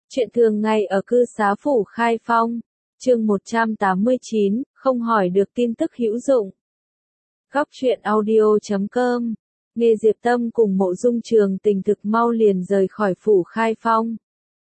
Chuyện thường ngày ở cư xá phủ Khai Phong, chương 189, không hỏi được tin tức hữu dụng. Góc truyện audio.com. Nghe Diệp Tâm cùng Mộ Dung Trường Tình thực mau liền rời khỏi phủ Khai Phong.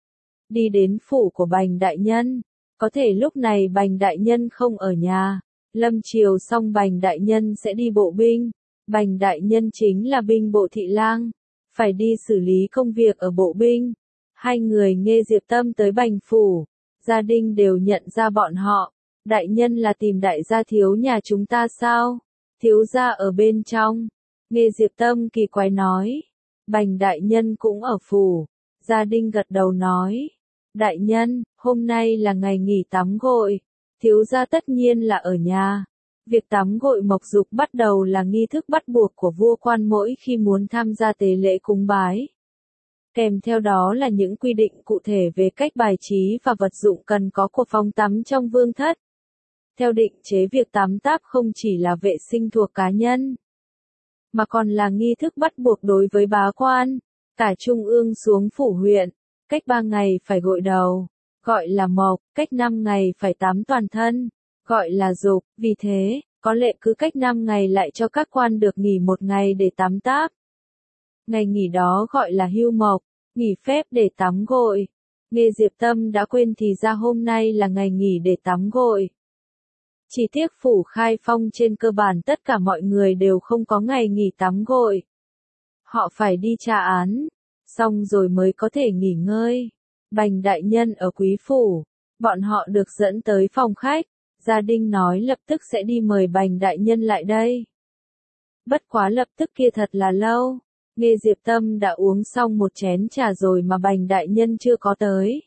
Đi đến phủ của Bành Đại Nhân, có thể lúc này Bành Đại Nhân không ở nhà, lâm chiều xong Bành Đại Nhân sẽ đi bộ binh, Bành Đại Nhân chính là binh bộ thị lang, phải đi xử lý công việc ở bộ binh. Hai người nghe Diệp Tâm tới Bành phủ, gia đình đều nhận ra bọn họ. Đại nhân là tìm đại gia thiếu nhà chúng ta sao? Thiếu gia ở bên trong. Nghe Diệp Tâm kỳ quái nói. Bành đại nhân cũng ở phủ. Gia đình gật đầu nói. Đại nhân, hôm nay là ngày nghỉ tắm gội. Thiếu gia tất nhiên là ở nhà. Việc tắm gội mộc dục bắt đầu là nghi thức bắt buộc của vua quan mỗi khi muốn tham gia tế lễ cúng bái. Kèm theo đó là những quy định cụ thể về cách bài trí và vật dụng cần có của phòng tắm trong vương thất. Theo định chế việc tắm táp không chỉ là vệ sinh thuộc cá nhân, mà còn là nghi thức bắt buộc đối với bá quan, cả trung ương xuống phủ huyện, cách 3 ngày phải gội đầu, gọi là mộc, cách 5 ngày phải tắm toàn thân, gọi là dục, vì thế, có lệ cứ cách 5 ngày lại cho các quan được nghỉ 1 ngày để tắm táp. Ngày nghỉ đó gọi là hưu mộc, nghỉ phép để tắm gội. Nghe Diệp Tâm đã quên thì ra hôm nay là ngày nghỉ để tắm gội. Chỉ tiếc phủ Khai Phong trên cơ bản tất cả mọi người đều không có ngày nghỉ tắm gội. Họ phải đi tra án, xong rồi mới có thể nghỉ ngơi. Bành đại nhân ở quý phủ, bọn họ được dẫn tới phòng khách, gia đình nói lập tức sẽ đi mời Bành đại nhân lại đây. Bất quá lập tức kia thật là lâu. Nghe Diệp Tâm đã uống xong một chén trà rồi mà Bành đại nhân chưa có tới.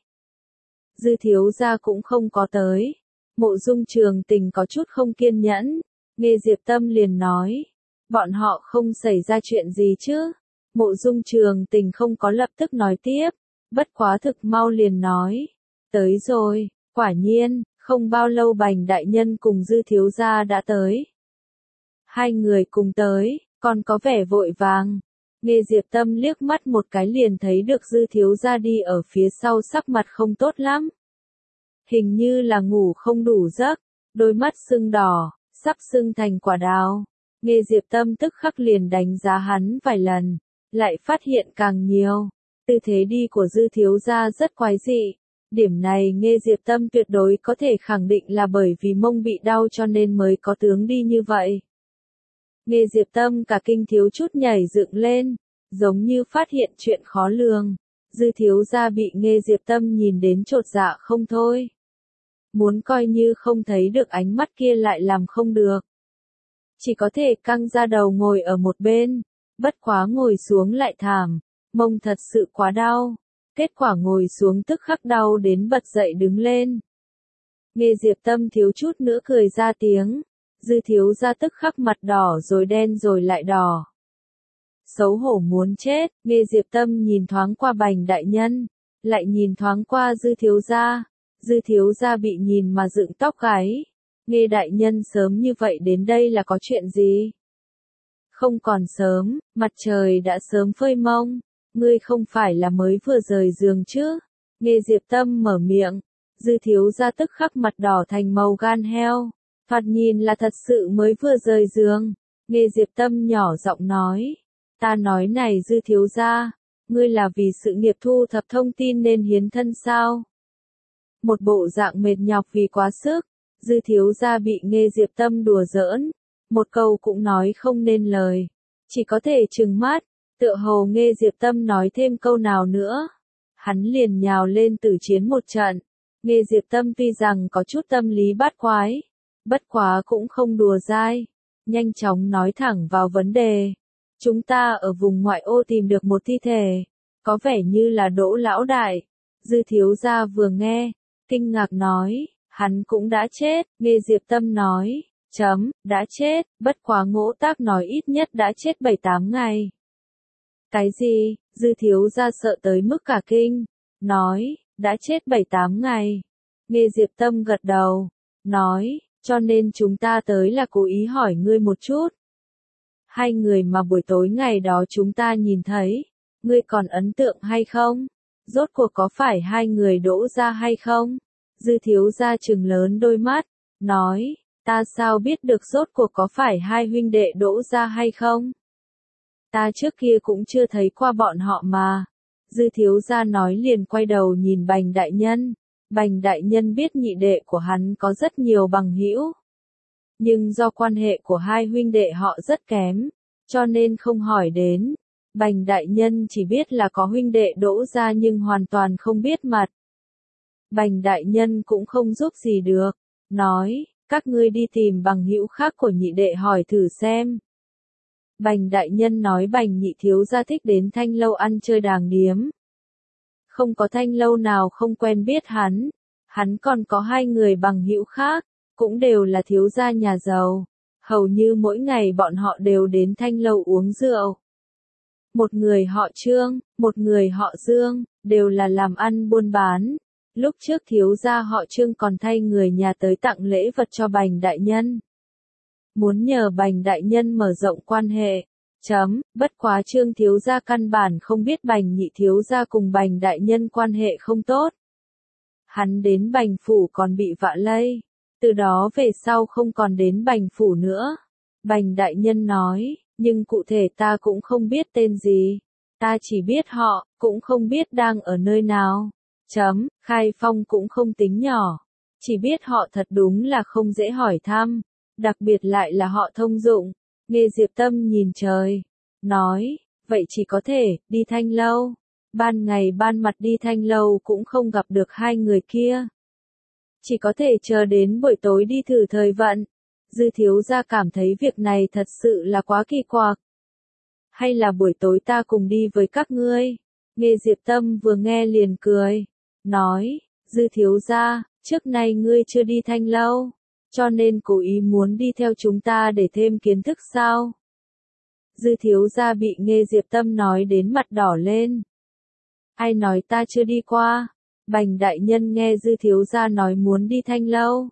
Dư thiếu gia cũng không có tới. Mộ Dung Trường Tình có chút không kiên nhẫn. Nghe Diệp Tâm liền nói. Bọn họ không xảy ra chuyện gì chứ. Mộ Dung Trường Tình không có lập tức nói tiếp. Bất quá thực mau liền nói. Tới rồi, quả nhiên, không bao lâu Bành đại nhân cùng Dư thiếu gia đã tới. Hai người cùng tới, còn có vẻ vội vàng. Nghe Diệp Tâm liếc mắt một cái liền thấy được Dư thiếu gia đi ở phía sau sắc mặt không tốt lắm. Hình như là ngủ không đủ giấc, đôi mắt sưng đỏ, sắp sưng thành quả đào. Nghe Diệp Tâm tức khắc liền đánh giá hắn vài lần, lại phát hiện càng nhiều. Tư thế đi của Dư thiếu gia rất quái dị. Điểm này nghe Diệp Tâm tuyệt đối có thể khẳng định là bởi vì mông bị đau cho nên mới có tướng đi như vậy. Nghe Diệp Tâm cả kinh thiếu chút nhảy dựng lên, giống như phát hiện chuyện khó lường. Dư thiếu gia bị nghe Diệp Tâm nhìn đến chột dạ không thôi. Muốn coi như không thấy được ánh mắt kia lại làm không được. Chỉ có thể căng ra đầu ngồi ở một bên, bất quá ngồi xuống lại thảm, mông thật sự quá đau. Kết quả ngồi xuống tức khắc đau đến bật dậy đứng lên. Nghe Diệp Tâm thiếu chút nữa cười ra tiếng. Dư thiếu gia tức khắc mặt đỏ rồi đen rồi lại đỏ. Xấu hổ muốn chết, nghe Diệp Tâm nhìn thoáng qua Bành đại nhân, lại nhìn thoáng qua Dư thiếu gia. Dư thiếu gia bị nhìn mà dựng tóc gáy. Nghe đại nhân sớm như vậy đến đây là có chuyện gì? Không còn sớm, mặt trời đã sớm phơi mông. Ngươi không phải là mới vừa rời giường chứ? Nghe Diệp Tâm mở miệng. Dư thiếu gia tức khắc mặt đỏ thành màu gan heo. Thoạt nhìn là thật sự mới vừa rời giường. Nghe Diệp Tâm nhỏ giọng nói. Ta nói này Dư thiếu gia, ngươi là vì sự nghiệp thu thập thông tin nên hiến thân sao? Một bộ dạng mệt nhọc vì quá sức. Dư thiếu gia bị nghe Diệp Tâm đùa giỡn. Một câu cũng nói không nên lời. Chỉ có thể trừng mắt. Tựa hồ nghe Diệp Tâm nói thêm câu nào nữa. Hắn liền nhào lên tử chiến một trận. Nghe Diệp Tâm tuy rằng có chút tâm lý bát quái. Bất quá cũng không đùa dai. Nhanh chóng nói thẳng vào vấn đề. Chúng ta ở vùng ngoại ô tìm được một thi thể. Có vẻ như là Đỗ lão đại. Dư thiếu gia vừa nghe. Kinh ngạc nói. Hắn cũng đã chết. Nghe Diệp Tâm nói. Đã chết. Bất quá Ngỗ Tác nói ít nhất đã chết 7-8 ngày. Cái gì? Dư thiếu gia sợ tới mức cả kinh. Nói. Đã chết 7-8 ngày. Nghe Diệp Tâm gật đầu. Nói. Cho nên chúng ta tới là cố ý hỏi ngươi một chút. Hai người mà buổi tối ngày đó chúng ta nhìn thấy, ngươi còn ấn tượng hay không? Rốt cuộc có phải hai người Đỗ gia hay không? Dư thiếu gia trừng lớn đôi mắt, nói, ta sao biết được rốt cuộc có phải hai huynh đệ Đỗ gia hay không? Ta trước kia cũng chưa thấy qua bọn họ mà. Dư thiếu gia nói liền quay đầu nhìn Bành đại nhân. Bành đại nhân biết nhị đệ của hắn có rất nhiều bằng hữu. Nhưng do quan hệ của hai huynh đệ họ rất kém, cho nên không hỏi đến. Bành đại nhân chỉ biết là có huynh đệ Đỗ gia nhưng hoàn toàn không biết mặt. Bành đại nhân cũng không giúp gì được, nói, các ngươi đi tìm bằng hữu khác của nhị đệ hỏi thử xem. Bành đại nhân nói Bành nhị thiếu gia thích đến Thanh Lâu ăn chơi đàng điếm. Không có Thanh Lâu nào không quen biết hắn còn có hai người bằng hữu khác, cũng đều là thiếu gia nhà giàu. Hầu như mỗi ngày bọn họ đều đến Thanh Lâu uống rượu. Một người họ Trương, một người họ Dương, đều là làm ăn buôn bán. Lúc trước thiếu gia họ Trương còn thay người nhà tới tặng lễ vật cho Bành đại nhân. Muốn nhờ Bành đại nhân mở rộng quan hệ. Bất quá Trương thiếu gia căn bản không biết Bành nhị thiếu gia cùng Bành đại nhân quan hệ không tốt. Hắn đến Bành phủ còn bị vạ lây, từ đó về sau không còn đến Bành phủ nữa. Bành đại nhân nói, nhưng cụ thể ta cũng không biết tên gì, ta chỉ biết họ, cũng không biết đang ở nơi nào. Khai Phong cũng không tính nhỏ, chỉ biết họ thật đúng là không dễ hỏi thăm, đặc biệt lại là họ thông dụng. Nghe Diệp Tâm nhìn trời, nói, vậy chỉ có thể, đi Thanh Lâu. Ban ngày ban mặt đi Thanh Lâu cũng không gặp được hai người kia. Chỉ có thể chờ đến buổi tối đi thử thời vận. Dư thiếu gia cảm thấy việc này thật sự là quá kỳ quặc. Hay là buổi tối ta cùng đi với các ngươi? Nghe Diệp Tâm vừa nghe liền cười, nói, Dư thiếu gia, trước nay ngươi chưa đi Thanh Lâu, cho nên cố ý muốn đi theo chúng ta để thêm kiến thức sao? Dư thiếu gia bị Nghe Diệp Tâm nói đến mặt đỏ lên. Ai nói ta chưa đi qua? Bành đại nhân nghe Dư thiếu gia nói muốn đi Thanh Lâu,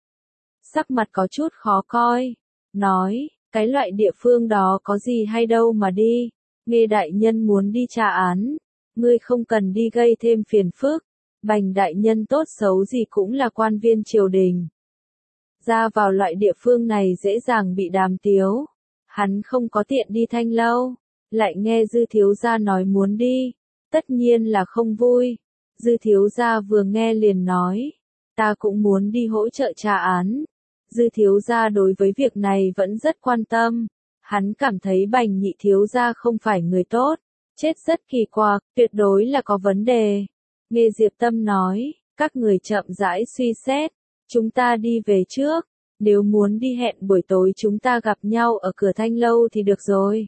sắc mặt có chút khó coi, nói, cái loại địa phương đó có gì hay đâu mà đi. Nghe đại nhân muốn đi tra án, ngươi không cần đi gây thêm phiền phức. Bành đại nhân tốt xấu gì cũng là quan viên triều đình, ra vào loại địa phương này dễ dàng bị đàm tiếu. Hắn không có tiện đi Thanh Lâu, lại nghe Dư thiếu gia nói muốn đi, tất nhiên là không vui. Dư thiếu gia vừa nghe liền nói, ta cũng muốn đi hỗ trợ tra án. Dư thiếu gia đối với việc này vẫn rất quan tâm, hắn cảm thấy Bành nhị thiếu gia không phải người tốt, chết rất kỳ quặc, tuyệt đối là có vấn đề. Nghe Diệp Tâm nói, các người chậm rãi suy xét, chúng ta đi về trước, nếu muốn đi hẹn buổi tối chúng ta gặp nhau ở cửa Thanh Lâu thì được rồi.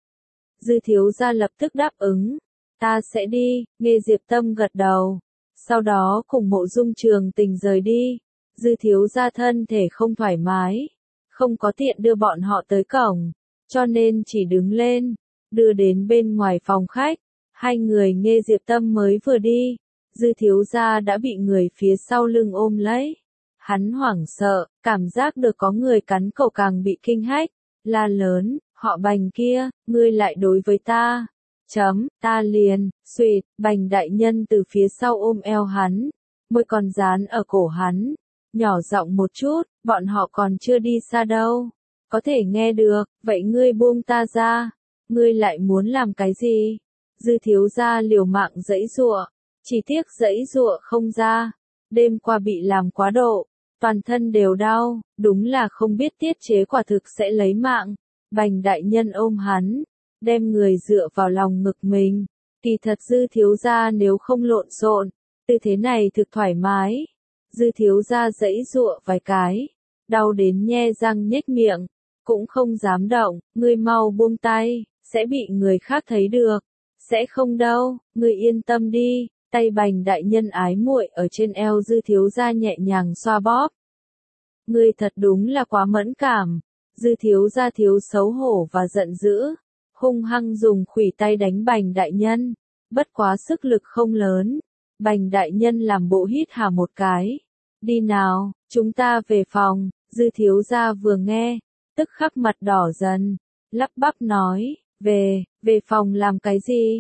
Dư thiếu gia lập tức đáp ứng, ta sẽ đi. Nghe Diệp Tâm gật đầu, sau đó cùng Mộ Dung Trường Tình rời đi. Dư thiếu gia thân thể không thoải mái, không có tiện đưa bọn họ tới cổng, cho nên chỉ đứng lên, đưa đến bên ngoài phòng khách. Hai người Nghe Diệp Tâm mới vừa đi, Dư thiếu gia đã bị người phía sau lưng ôm lấy. Hắn hoảng sợ, cảm giác được có người cắn cổ càng bị kinh hách, la lớn, họ Bành kia, ngươi lại đối với ta. Ta liền, suỵt, Bành đại nhân từ phía sau ôm eo hắn, môi còn dán ở cổ hắn, nhỏ giọng một chút, bọn họ còn chưa đi xa đâu, có thể nghe được, vậy ngươi buông ta ra, ngươi lại muốn làm cái gì? Dư thiếu gia liều mạng giãy giụa, chỉ tiếc giãy giụa không ra, đêm qua bị làm quá độ, toàn thân đều đau, đúng là không biết tiết chế quả thực sẽ lấy mạng. Bành đại nhân ôm hắn, đem người dựa vào lòng ngực mình, kỳ thật Dư thiếu gia nếu không lộn xộn, tư thế này thực thoải mái. Dư thiếu gia giãy giụa vài cái, đau đến nhe răng nhếch miệng, cũng không dám động, ngươi mau buông tay, sẽ bị người khác thấy được. Sẽ không đâu, ngươi yên tâm đi. Tay Bành đại nhân ái muội ở trên eo Dư thiếu gia nhẹ nhàng xoa bóp. Ngươi thật đúng là quá mẫn cảm. Dư thiếu gia thiếu xấu hổ và giận dữ, hung hăng dùng khuỷu tay đánh Bành đại nhân, bất quá sức lực không lớn. Bành đại nhân làm bộ hít hà một cái. Đi nào, chúng ta về phòng. Dư thiếu gia vừa nghe, tức khắc mặt đỏ dần, lắp bắp nói, về phòng làm cái gì?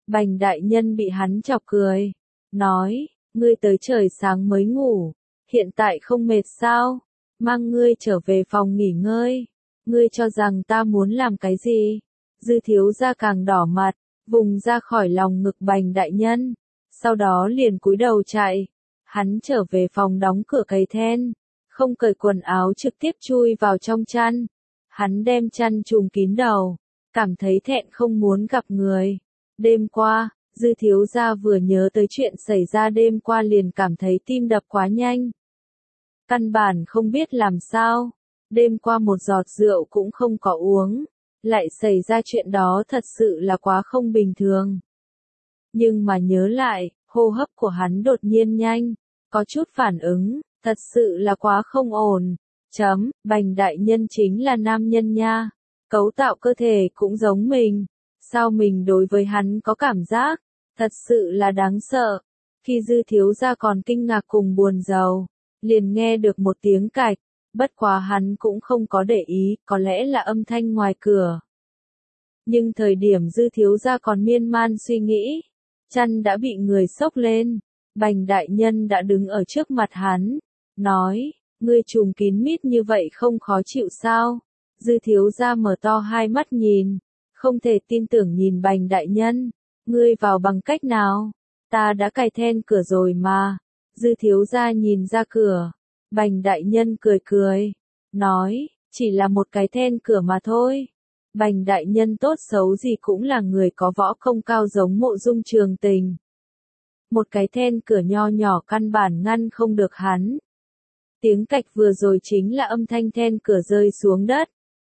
Bành đại nhân bị hắn chọc cười, nói, ngươi tới trời sáng mới ngủ, hiện tại không mệt sao, mang ngươi trở về phòng nghỉ ngơi, ngươi cho rằng ta muốn làm cái gì? Dư thiếu gia càng đỏ mặt, vùng ra khỏi lòng ngực bành đại nhân, sau đó liền cúi đầu chạy, hắn trở về phòng đóng cửa cầy then, không cởi quần áo trực tiếp chui vào trong chăn, hắn đem chăn trùm kín đầu, cảm thấy thẹn không muốn gặp người. Đêm qua, Dư thiếu gia vừa nhớ tới chuyện xảy ra đêm qua liền cảm thấy tim đập quá nhanh. Căn bản không biết làm sao, đêm qua một giọt rượu cũng không có uống, lại xảy ra chuyện đó thật sự là quá không bình thường. Nhưng mà nhớ lại, hô hấp của hắn đột nhiên nhanh, có chút phản ứng, thật sự là quá không ổn. Bành đại nhân chính là nam nhân nha, cấu tạo cơ thể cũng giống mình, sao mình đối với hắn có cảm giác, thật sự là đáng sợ. Khi Dư thiếu gia còn kinh ngạc cùng buồn rầu, liền nghe được một tiếng cạch, bất quá hắn cũng không có để ý, có lẽ là âm thanh ngoài cửa. Nhưng thời điểm Dư thiếu gia còn miên man suy nghĩ, chăn đã bị người xốc lên, bành đại nhân đã đứng ở trước mặt hắn, nói, ngươi trùm kín mít như vậy không khó chịu sao? Dư thiếu gia mở to hai mắt nhìn, không thể tin tưởng nhìn bành đại nhân, ngươi vào bằng cách nào? Ta đã cài then cửa rồi mà. Dư thiếu gia nhìn ra cửa, bành đại nhân cười cười, nói, chỉ là một cái then cửa mà thôi. Bành đại nhân tốt xấu gì cũng là người có võ công cao giống Mộ Dung Trường Tình. Một cái then cửa nho nhỏ căn bản ngăn không được hắn. Tiếng cạch vừa rồi chính là âm thanh then cửa rơi xuống đất.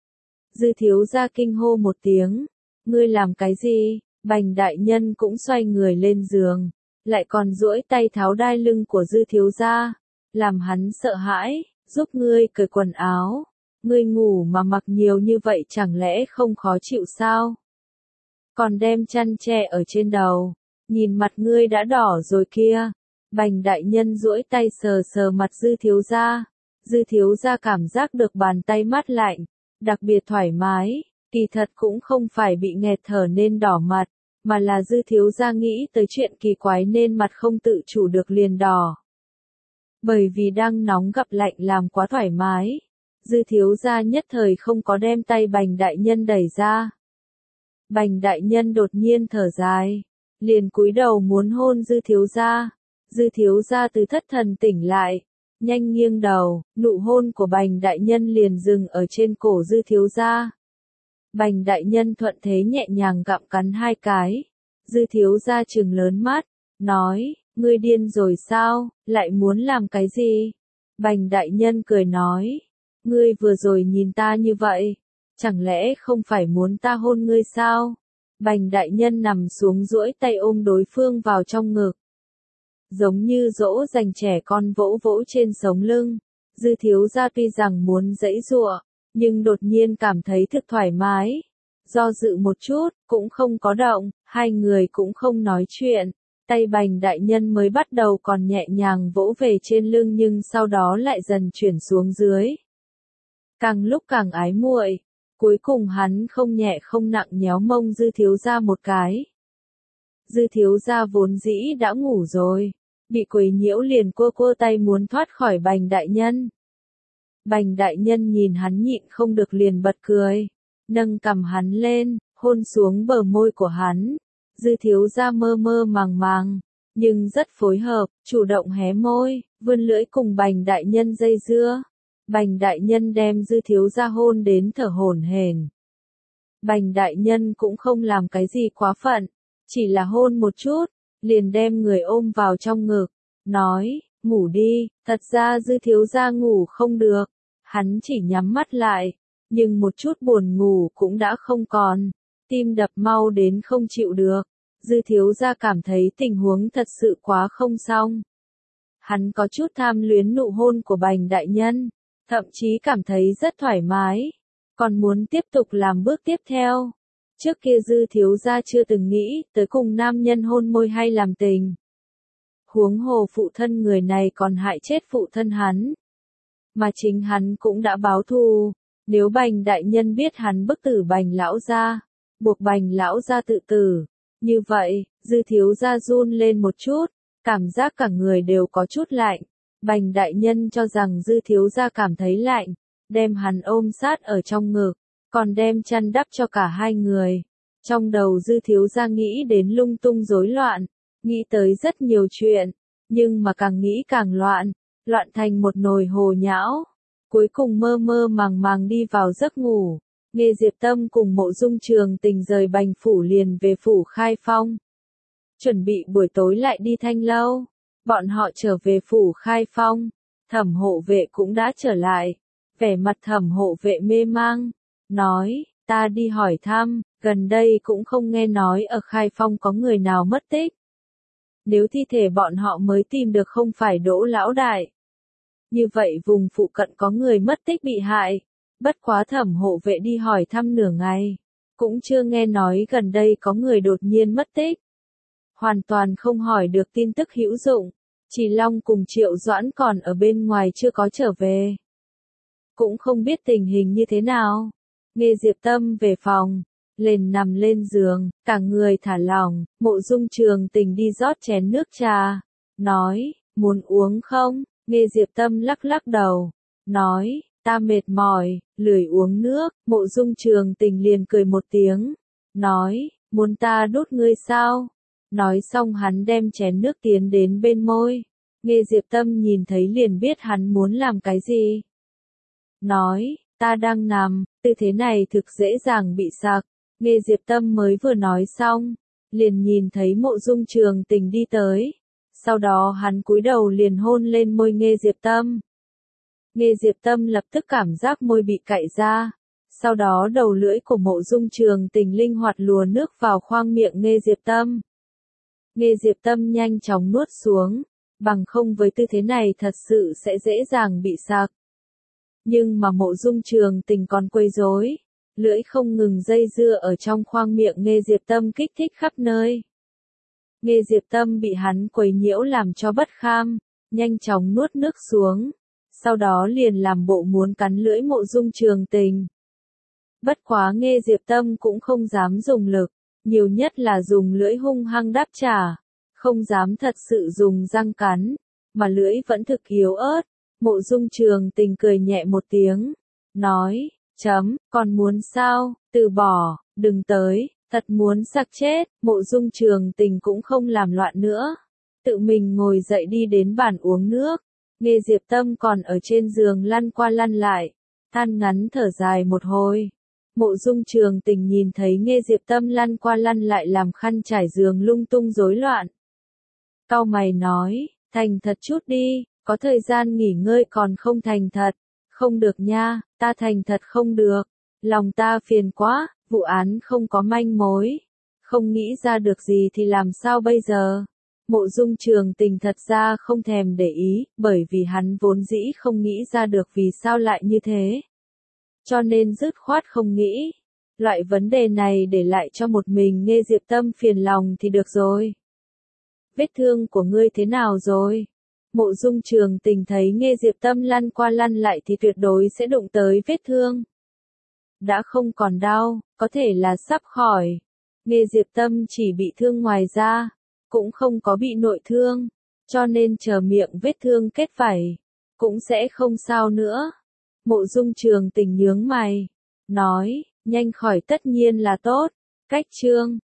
Dư thiếu gia kinh hô một tiếng, ngươi làm cái gì? Bành đại nhân cũng xoay người lên giường, lại còn duỗi tay tháo đai lưng của Dư thiếu gia, làm hắn sợ hãi, giúp ngươi cởi quần áo. Ngươi ngủ mà mặc nhiều như vậy chẳng lẽ không khó chịu sao? Còn đem chăn che ở trên đầu, nhìn mặt ngươi đã đỏ rồi kia. Bành đại nhân duỗi tay sờ sờ mặt Dư thiếu gia. Dư thiếu gia cảm giác được bàn tay mát lạnh, đặc biệt thoải mái, kỳ thật cũng không phải bị nghẹt thở nên đỏ mặt, mà là Dư thiếu gia nghĩ tới chuyện kỳ quái nên mặt không tự chủ được liền đỏ. Bởi vì đang nóng gặp lạnh làm quá thoải mái, Dư thiếu gia nhất thời không có đem tay bành đại nhân đẩy ra. Bành đại nhân đột nhiên thở dài, liền cúi đầu muốn hôn Dư thiếu gia. Dư thiếu gia từ thất thần tỉnh lại, nhanh nghiêng đầu, nụ hôn của bành đại nhân liền dừng ở trên cổ Dư thiếu gia. Bành đại nhân thuận thế nhẹ nhàng gặm cắn hai cái. Dư thiếu gia trừng lớn mắt, nói, ngươi điên rồi sao, lại muốn làm cái gì? Bành đại nhân cười nói, ngươi vừa rồi nhìn ta như vậy, chẳng lẽ không phải muốn ta hôn ngươi sao? Bành đại nhân nằm xuống duỗi tay ôm đối phương vào trong ngực, giống như dỗ dành trẻ con vỗ vỗ trên sống lưng. Dư thiếu gia tuy rằng muốn giãy giụa, nhưng đột nhiên cảm thấy thực thoải mái. Do dự một chút, cũng không có động, hai người cũng không nói chuyện. Tay bành đại nhân mới bắt đầu còn nhẹ nhàng vỗ về trên lưng nhưng sau đó lại dần chuyển xuống dưới. Càng lúc càng ái muội, cuối cùng hắn không nhẹ không nặng nhéo mông Dư thiếu gia một cái. Dư thiếu gia vốn dĩ đã ngủ rồi, bị quấy nhiễu liền quơ quơ tay muốn thoát khỏi bành đại nhân. Bành đại nhân nhìn hắn nhịn không được liền bật cười, nâng cằm hắn lên, hôn xuống bờ môi của hắn. Dư thiếu gia mơ mơ màng màng, nhưng rất phối hợp, chủ động hé môi, vươn lưỡi cùng bành đại nhân dây dưa. Bành đại nhân đem Dư thiếu gia hôn đến thở hổn hển. Bành đại nhân cũng không làm cái gì quá phận, chỉ là hôn một chút, liền đem người ôm vào trong ngực, nói, ngủ đi. Thật ra Dư thiếu gia ngủ không được, hắn chỉ nhắm mắt lại, nhưng một chút buồn ngủ cũng đã không còn, tim đập mau đến không chịu được. Dư thiếu gia cảm thấy tình huống thật sự quá không xong. Hắn có chút tham luyến nụ hôn của bành đại nhân, thậm chí cảm thấy rất thoải mái, còn muốn tiếp tục làm bước tiếp theo. Trước kia Dư thiếu gia chưa từng nghĩ tới cùng nam nhân hôn môi hay làm tình. Huống hồ phụ thân người này còn hại chết phụ thân hắn. Mà chính hắn cũng đã báo thù, nếu bành đại nhân biết hắn bức tử bành lão gia, buộc bành lão gia tự tử, Như vậy, Dư thiếu gia run lên một chút, cảm giác cả người đều có chút lạnh. Bành đại nhân cho rằng Dư thiếu gia cảm thấy lạnh, đem hắn ôm sát ở trong ngực, còn đem chăn đắp cho cả hai người. Trong đầu Dư thiếu gia nghĩ đến lung tung rối loạn, nghĩ tới rất nhiều chuyện, nhưng mà càng nghĩ càng loạn, loạn thành một nồi hồ nhão. Cuối cùng mơ mơ màng màng đi vào giấc ngủ. Nghe Diệp Tâm cùng Mộ Dung Trường Tình rời Bành phủ liền về phủ Khai Phong. Chuẩn bị buổi tối lại đi Thanh Lâu. Bọn họ trở về phủ Khai Phong. Thẩm hộ vệ cũng đã trở lại. Vẻ mặt thẩm hộ vệ mê mang. Nói, ta đi hỏi thăm, gần đây cũng không nghe nói ở Khai Phong có người nào mất tích. Nếu thi thể bọn họ mới tìm được không phải Đỗ lão đại. Như vậy vùng phụ cận có người mất tích bị hại. Bất quá thẩm hộ vệ đi hỏi thăm nửa ngày. Cũng chưa nghe nói gần đây có người đột nhiên mất tích. Hoàn toàn không hỏi được tin tức hữu dụng. Chỉ Long cùng Triệu Doãn còn ở bên ngoài chưa có trở về. Cũng không biết tình hình như thế nào. Nghe Diệp Tâm về phòng. Lên nằm lên giường, cả người thả lỏng. Mộ Dung Trường Tình đi rót chén nước trà. Nói, muốn uống không? Nghe Diệp Tâm lắc lắc đầu. Nói, ta mệt mỏi, lười uống nước. Mộ Dung Trường Tình liền cười một tiếng. Nói, muốn ta đút ngươi sao? Nói xong hắn đem chén nước tiến đến bên môi. Nghe Diệp Tâm nhìn thấy liền biết hắn muốn làm cái gì. Nói, ta đang nằm, tư thế này thực dễ dàng bị sặc. Nghe Diệp Tâm mới vừa nói xong, liền nhìn thấy Mộ Dung Trường Tình đi tới. Sau đó hắn cúi đầu liền hôn lên môi Nghe Diệp Tâm. Nghe Diệp Tâm lập tức cảm giác môi bị cạy ra. Sau đó đầu lưỡi của Mộ Dung Trường Tình linh hoạt lùa nước vào khoang miệng Nghe Diệp Tâm. Nghe Diệp Tâm nhanh chóng nuốt xuống, bằng không với tư thế này thật sự sẽ dễ dàng bị sặc. Nhưng mà Mộ Dung Trường Tình còn quấy rối, lưỡi không ngừng dây dưa ở trong khoang miệng Nghe Diệp Tâm kích thích khắp nơi. Nghe Diệp Tâm bị hắn quấy nhiễu làm cho bất kham, nhanh chóng nuốt nước xuống, sau đó liền làm bộ muốn cắn lưỡi Mộ Dung Trường Tình. Bất quá Nghe Diệp Tâm cũng không dám dùng lực, nhiều nhất là dùng lưỡi hung hăng đáp trả, không dám thật sự dùng răng cắn, mà lưỡi vẫn thực yếu ớt. Mộ Dung Trường Tình cười nhẹ một tiếng, nói, còn muốn sao, từ bỏ, đừng tới, thật muốn sặc chết. Mộ Dung Trường Tình cũng không làm loạn nữa, tự mình ngồi dậy đi đến bàn uống nước. Nghe Diệp Tâm còn ở trên giường lăn qua lăn lại, than ngắn thở dài một hồi. Mộ Dung Trường Tình nhìn thấy Nghe Diệp Tâm lăn qua lăn lại làm khăn trải giường lung tung rối loạn. Cau mày nói, thành thật chút đi, có thời gian nghỉ ngơi còn không thành thật. Không được nha, ta thành thật không được. Lòng ta phiền quá, vụ án không có manh mối. Không nghĩ ra được gì thì làm sao bây giờ? Mộ Dung Trường Tình thật ra không thèm để ý, bởi vì hắn vốn dĩ không nghĩ ra được vì sao lại như thế. Cho nên dứt khoát không nghĩ. Loại vấn đề này để lại cho một mình Nghe Diệp Tâm phiền lòng thì được rồi. Vết thương của ngươi thế nào rồi? Mộ Dung Trường Tình thấy Nghe Diệp Tâm lăn qua lăn lại thì tuyệt đối sẽ đụng tới vết thương. Đã không còn đau, có thể là sắp khỏi. Nghe Diệp Tâm chỉ bị thương ngoài da, cũng không có bị nội thương, cho nên chờ miệng vết thương kết vảy, cũng sẽ không sao nữa. Mộ Dung Trường Tình nhướng mày, nói, nhanh khỏi tất nhiên là tốt. Cách chương